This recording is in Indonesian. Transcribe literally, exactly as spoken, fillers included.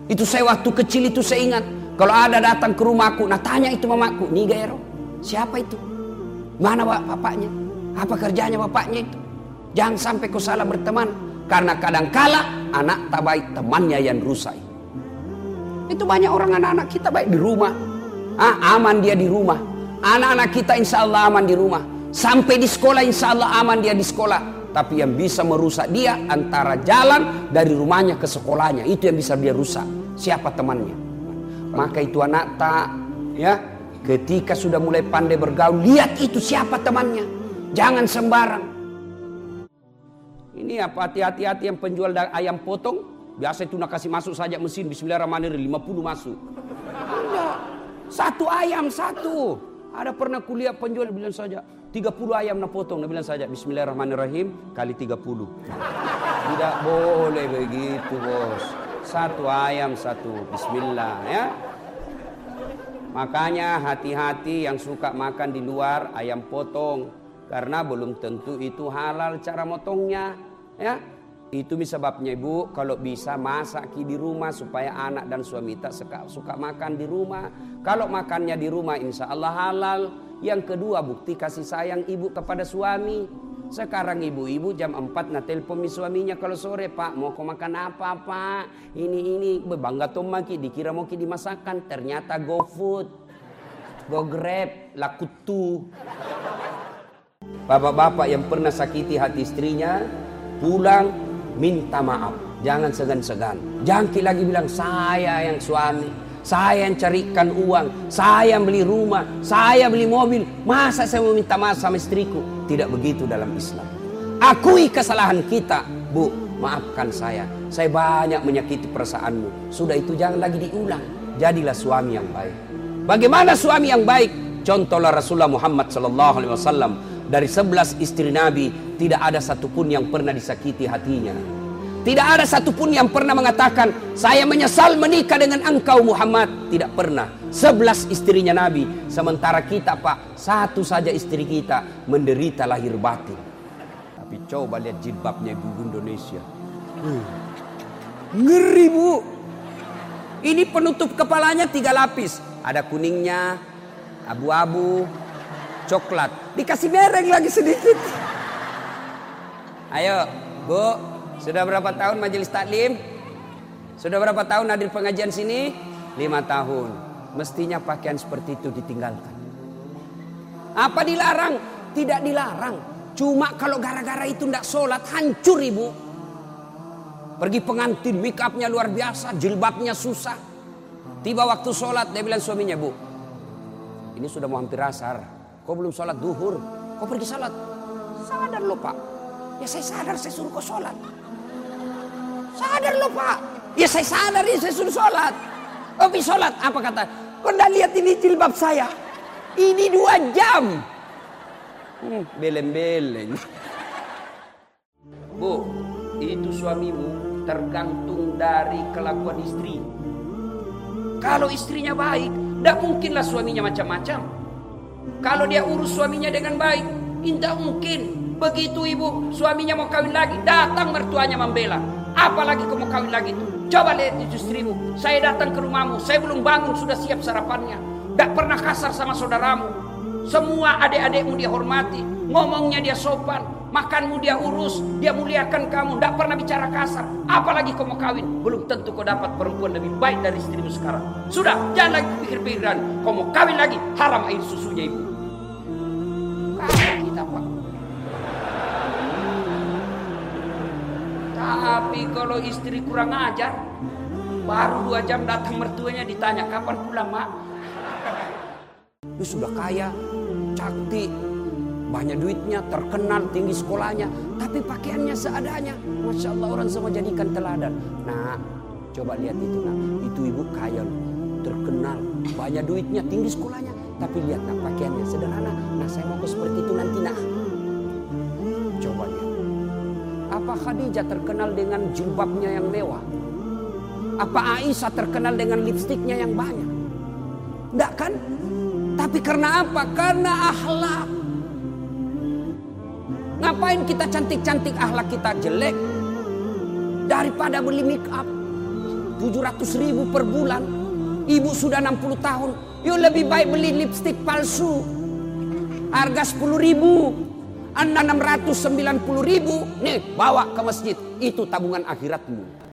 Itu saya waktu kecil itu saya ingat. Kalau ada datang ke rumahku, nah tanya itu mamaku, nih Gairo, siapa itu? Mana bapaknya? Apa kerjanya bapaknya itu? Jangan sampai kau salah berteman. Karena kadangkala anak tak baik, temannya yang rusak. Itu banyak orang anak-anak kita baik di rumah. Ah, aman dia di rumah. Anak-anak kita insya Allah aman di rumah. Sampai di sekolah insya Allah aman dia di sekolah. Tapi yang bisa merusak dia antara jalan dari rumahnya ke sekolahnya. Itu yang bisa dia rusak. Siapa temannya? Maka itu anak tak, ya, ketika sudah mulai pandai bergaul, lihat itu siapa temannya. Jangan sembarang. Ini apa hati-hati yang penjual ayam potong, biasa itu nak kasih masuk saja mesin bismillahirrahmanirrahim lima puluh masuk. Enggak. Satu ayam satu. Ada pernah kuliah penjual bilang saja tiga puluh ayam nak potong, dia bilang saja bismillahirrahmanirrahim kali tiga puluh. Tidak boleh begitu, Bos. Satu ayam satu bismillah, ya. Makanya hati-hati yang suka makan di luar ayam potong, karena belum tentu itu halal cara motongnya, ya. Itu sebabnya Ibu kalau bisa masak di rumah supaya anak dan suami tak suka, suka makan di rumah. Kalau makannya di rumah insya Allah halal. Yang kedua, bukti kasih sayang Ibu kepada suami. Sekarang ibu-ibu jam empat na telepon suaminya kalau sore, Pak mau kau makan apa Pak? Ini ini bangga tomaki dikira mau ki dimasakan, ternyata GoFood, GoGrab, Lakutu. Bapak-bapak yang pernah sakiti hati istrinya, pulang minta maaf, jangan segan-segan. Jangan lagi bilang saya yang suami, saya yang carikan uang, saya yang beli rumah, saya beli mobil. Masa saya mau minta maaf sama istriku? Tidak begitu dalam Islam. Akui kesalahan kita, Bu, maafkan saya. Saya banyak menyakiti perasaanmu. Sudah itu jangan lagi diulang. Jadilah suami yang baik. Bagaimana suami yang baik? Contohlah Rasulullah Muhammad sallallahu alaihi wasallam. Dari sebelas istri Nabi, tidak ada satupun yang pernah disakiti hatinya. Tidak ada satupun yang pernah mengatakan, saya menyesal menikah dengan engkau Muhammad. Tidak pernah. Sebelas istrinya Nabi. Sementara kita Pak, satu saja istri kita menderita lahir batin. Tapi coba lihat jilbabnya Ibu Indonesia. Hmm. Ngeri Bu. Ini penutup kepalanya tiga lapis. Ada kuningnya, abu-abu, coklat. Dikasih mereng lagi sedikit. Ayo Bu. Sudah berapa tahun majelis taklim? Sudah berapa tahun hadir pengajian sini? Lima tahun. Mestinya pakaian seperti itu ditinggalkan. Apa dilarang? Tidak dilarang. Cuma kalau gara-gara itu tidak sholat, hancur Ibu. Pergi pengantin, make upnya luar biasa, jilbabnya susah. Tiba waktu sholat, dia bilang suaminya, Bu, ini sudah mau hampir asar. Kau belum sholat duhur. Kau pergi sholat. Sadar lo Pak. Ya saya sadar, saya suruh kau sholat. Sadar lo Pak. Ya saya sadar, ya saya suruh sholat. Tapi sholat, apa kata? Kau tidak lihat ini jilbab saya? Ini dua jam. Hmm, beleng-beleng. Bu, itu suamimu tergantung dari kelakuan istri. Kalau istrinya baik, tidak mungkinlah suaminya macam-macam. Kalau dia urus suaminya dengan baik, tidak mungkin. Begitu Ibu, suaminya mau kawin lagi, datang mertuanya membela. Apalagi kamu mau kawin lagi tuh. Coba lihat istrimu. Saya datang ke rumahmu, saya belum bangun sudah siap sarapannya. Tidak pernah kasar sama saudaramu. Semua adik-adikmu dia hormati. Ngomongnya dia sopan. Makanmu dia urus. Dia muliakan kamu. Tidak pernah bicara kasar. Apalagi kamu mau kawin. Belum tentu kau dapat perempuan lebih baik dari istrimu sekarang. Sudah, jangan lagi pikir-pikiran. Kau mau kawin lagi, haram air susunya Ibu. Kalau kita Pak. Tapi kalau istri kurang ajar, baru dua jam datang mertuanya ditanya kapan pulang Mak. Dia sudah kaya, cantik, banyak duitnya, terkenal, tinggi sekolahnya, tapi pakaiannya seadanya. Masya Allah, orang semua jadikan teladan. Nah, coba lihat itu nah, itu Ibu kaya, terkenal, banyak duitnya, tinggi sekolahnya, tapi lihat nah pakaiannya sederhana. Nah saya mau seperti itu nanti nah. Coba lihat. Apa Khadijah terkenal dengan jilbabnya yang mewah? Apa Aisyah terkenal dengan lipstiknya yang banyak? Tidak kan? Tapi karena apa? Karena akhlak. Ngapain kita cantik-cantik akhlak kita jelek? Daripada beli make up. tujuh ratus ribu per bulan. Ibu sudah enam puluh tahun. Yuk lebih baik beli lipstik palsu. Harga sepuluh ribu. Anda enam ratus sembilan puluh ribu. Nih bawa ke masjid. Itu tabungan akhiratmu.